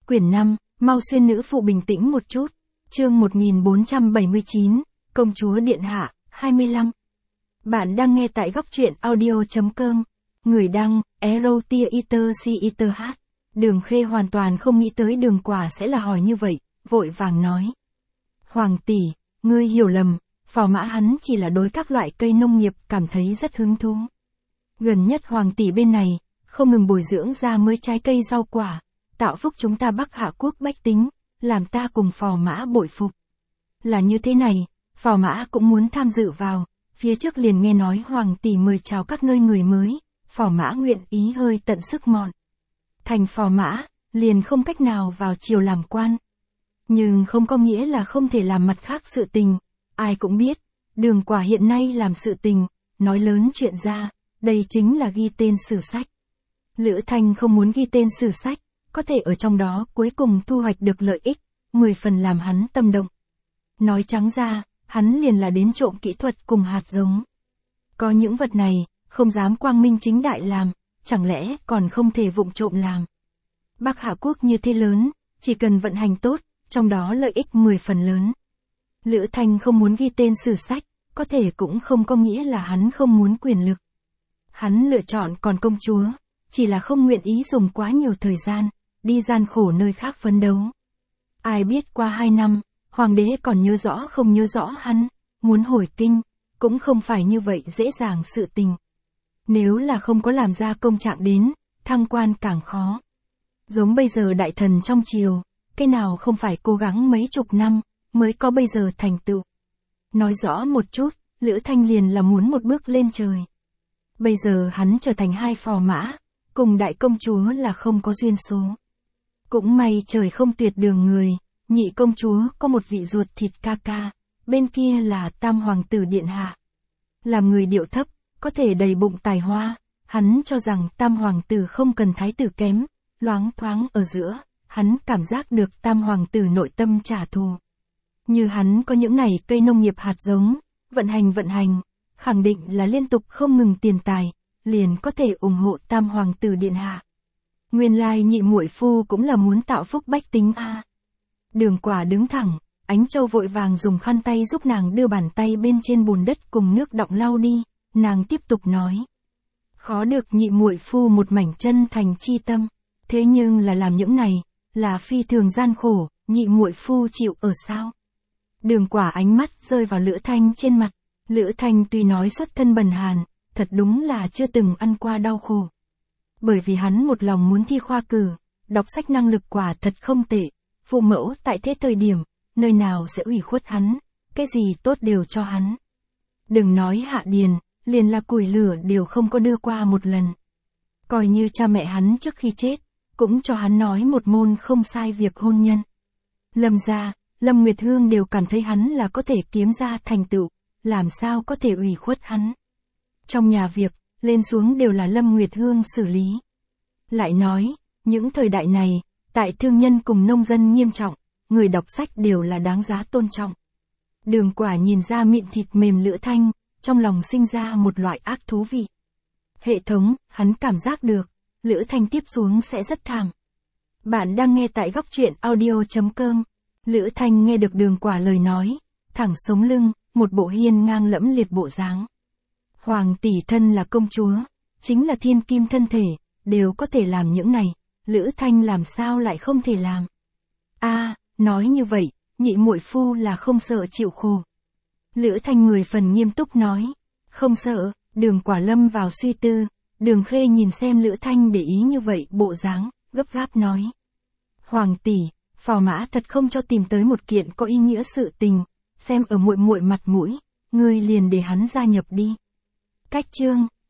Quyển 5, mau xuyên nữ phụ bình tĩnh một chút. Chương 1479, Công chúa Điện Hạ, 25. Bạn đang nghe tại góc truyện audio.com. Người đăng, Erotiaiter. Đường Khê hoàn toàn không nghĩ tới Đường Quả sẽ là hỏi như vậy, vội vàng nói. Hoàng tỷ, ngươi hiểu lầm, phò mã hắn chỉ là đối các loại cây nông nghiệp cảm thấy rất hứng thú. Gần nhất hoàng tỷ bên này, không ngừng bồi dưỡng ra mới trái cây rau quả, tạo phúc chúng ta Bắc Hạ quốc bách tính, làm ta cùng phò mã bội phục. Là như thế này, phò mã cũng muốn tham dự vào, phía trước liền nghe nói hoàng tỷ mời chào các nơi người mới, phò mã nguyện ý hơi tận sức mọn. Thành phò mã, liền không cách nào vào triều làm quan. Nhưng không có nghĩa là không thể làm mặt khác sự tình, ai cũng biết, Đường Quả hiện nay làm sự tình, nói lớn chuyện ra, đây chính là ghi tên sử sách. Lữ Thanh không muốn ghi tên sử sách, có thể ở trong đó cuối cùng thu hoạch được lợi ích, 10 phần làm hắn tâm động. Nói trắng ra, hắn liền là đến trộm kỹ thuật cùng hạt giống. Có những vật này, không dám quang minh chính đại làm, chẳng lẽ còn không thể vụng trộm làm. Bắc Hạ quốc như thế lớn, chỉ cần vận hành tốt, trong đó lợi ích 10 phần lớn. Lữ Thanh không muốn ghi tên sử sách, có thể cũng không có nghĩa là hắn không muốn quyền lực. Hắn lựa chọn còn công chúa, chỉ là không nguyện ý dùng quá nhiều thời gian, đi gian khổ nơi khác phấn đấu. Ai biết qua 2 năm, hoàng đế còn nhớ rõ không nhớ rõ hắn, muốn hồi kinh, cũng không phải như vậy dễ dàng sự tình. Nếu là không có làm ra công trạng đến, thăng quan càng khó. Giống bây giờ đại thần trong triều, cái nào không phải cố gắng mấy chục năm, mới có bây giờ thành tựu. Nói rõ một chút, Lữ Thanh liền là muốn một bước lên trời. Bây giờ hắn trở thành hai phò mã, cùng đại công chúa là không có duyên số. Cũng may trời không tuyệt đường người, nhị công chúa có một vị ruột thịt ca ca, bên kia là tam hoàng tử điện hạ. Làm người điệu thấp, có thể đầy bụng tài hoa, hắn cho rằng tam hoàng tử không cần thái tử kém, loáng thoáng ở giữa, hắn cảm giác được tam hoàng tử nội tâm trả thù. Như hắn có những này cây nông nghiệp hạt giống, vận hành, khẳng định là liên tục không ngừng tiền tài, liền có thể ủng hộ tam hoàng tử điện hạ. Nguyên lai nhị muội phu cũng là muốn tạo phúc bách tính a. Đường Quả đứng thẳng, Ánh Châu vội vàng dùng khăn tay giúp nàng đưa bàn tay bên trên bùn đất cùng nước đọng lau đi, nàng tiếp tục nói. Khó được nhị muội phu một mảnh chân thành chi tâm, thế nhưng là làm những này, là phi thường gian khổ, nhị muội phu chịu ở sao? Đường Quả ánh mắt rơi vào Lữ Thanh trên mặt, Lữ Thanh tuy nói xuất thân bần hàn, thật đúng là chưa từng ăn qua đau khổ. Bởi vì hắn một lòng muốn thi khoa cử, đọc sách năng lực quả thật không tệ, phụ mẫu tại thế thời điểm, nơi nào sẽ ủy khuất hắn, cái gì tốt đều cho hắn. Đừng nói hạ điền, liền là củi lửa đều không có đưa qua một lần. Coi như cha mẹ hắn trước khi chết, cũng cho hắn nói một môn không sai việc hôn nhân. Lâm gia, Lâm Nguyệt Hương đều cảm thấy hắn là có thể kiếm ra thành tựu, làm sao có thể ủy khuất hắn. Trong nhà việc, lên xuống đều là Lâm Nguyệt Hương xử lý. Lại nói, những thời đại này, tại thương nhân cùng nông dân nghiêm trọng, người đọc sách đều là đáng giá tôn trọng. Đường Quả nhìn ra mịn thịt mềm Lữ Thanh, trong lòng sinh ra một loại ác thú vị. Hệ thống, hắn cảm giác được, Lữ Thanh tiếp xuống sẽ rất thảm. Bạn đang nghe tại góc truyện audio.com. Lữ Thanh nghe được Đường Quả lời nói, thẳng sống lưng, một bộ hiên ngang lẫm liệt bộ dáng. Hoàng tỷ thân là công chúa, chính là thiên kim thân thể, đều có thể làm những này, Lữ Thanh làm sao lại không thể làm. Nói như vậy, nhị muội phu là không sợ chịu khổ. Lữ Thanh 10 phần nghiêm túc nói, không sợ. Đường Quả lâm vào suy tư, Đường Khê nhìn xem Lữ Thanh để ý như vậy bộ dáng, gấp gáp nói. Hoàng tỷ, phò mã thật không cho tìm tới một kiện có ý nghĩa sự tình, xem ở muội muội mặt mũi, ngươi liền để hắn gia nhập đi. Cách chương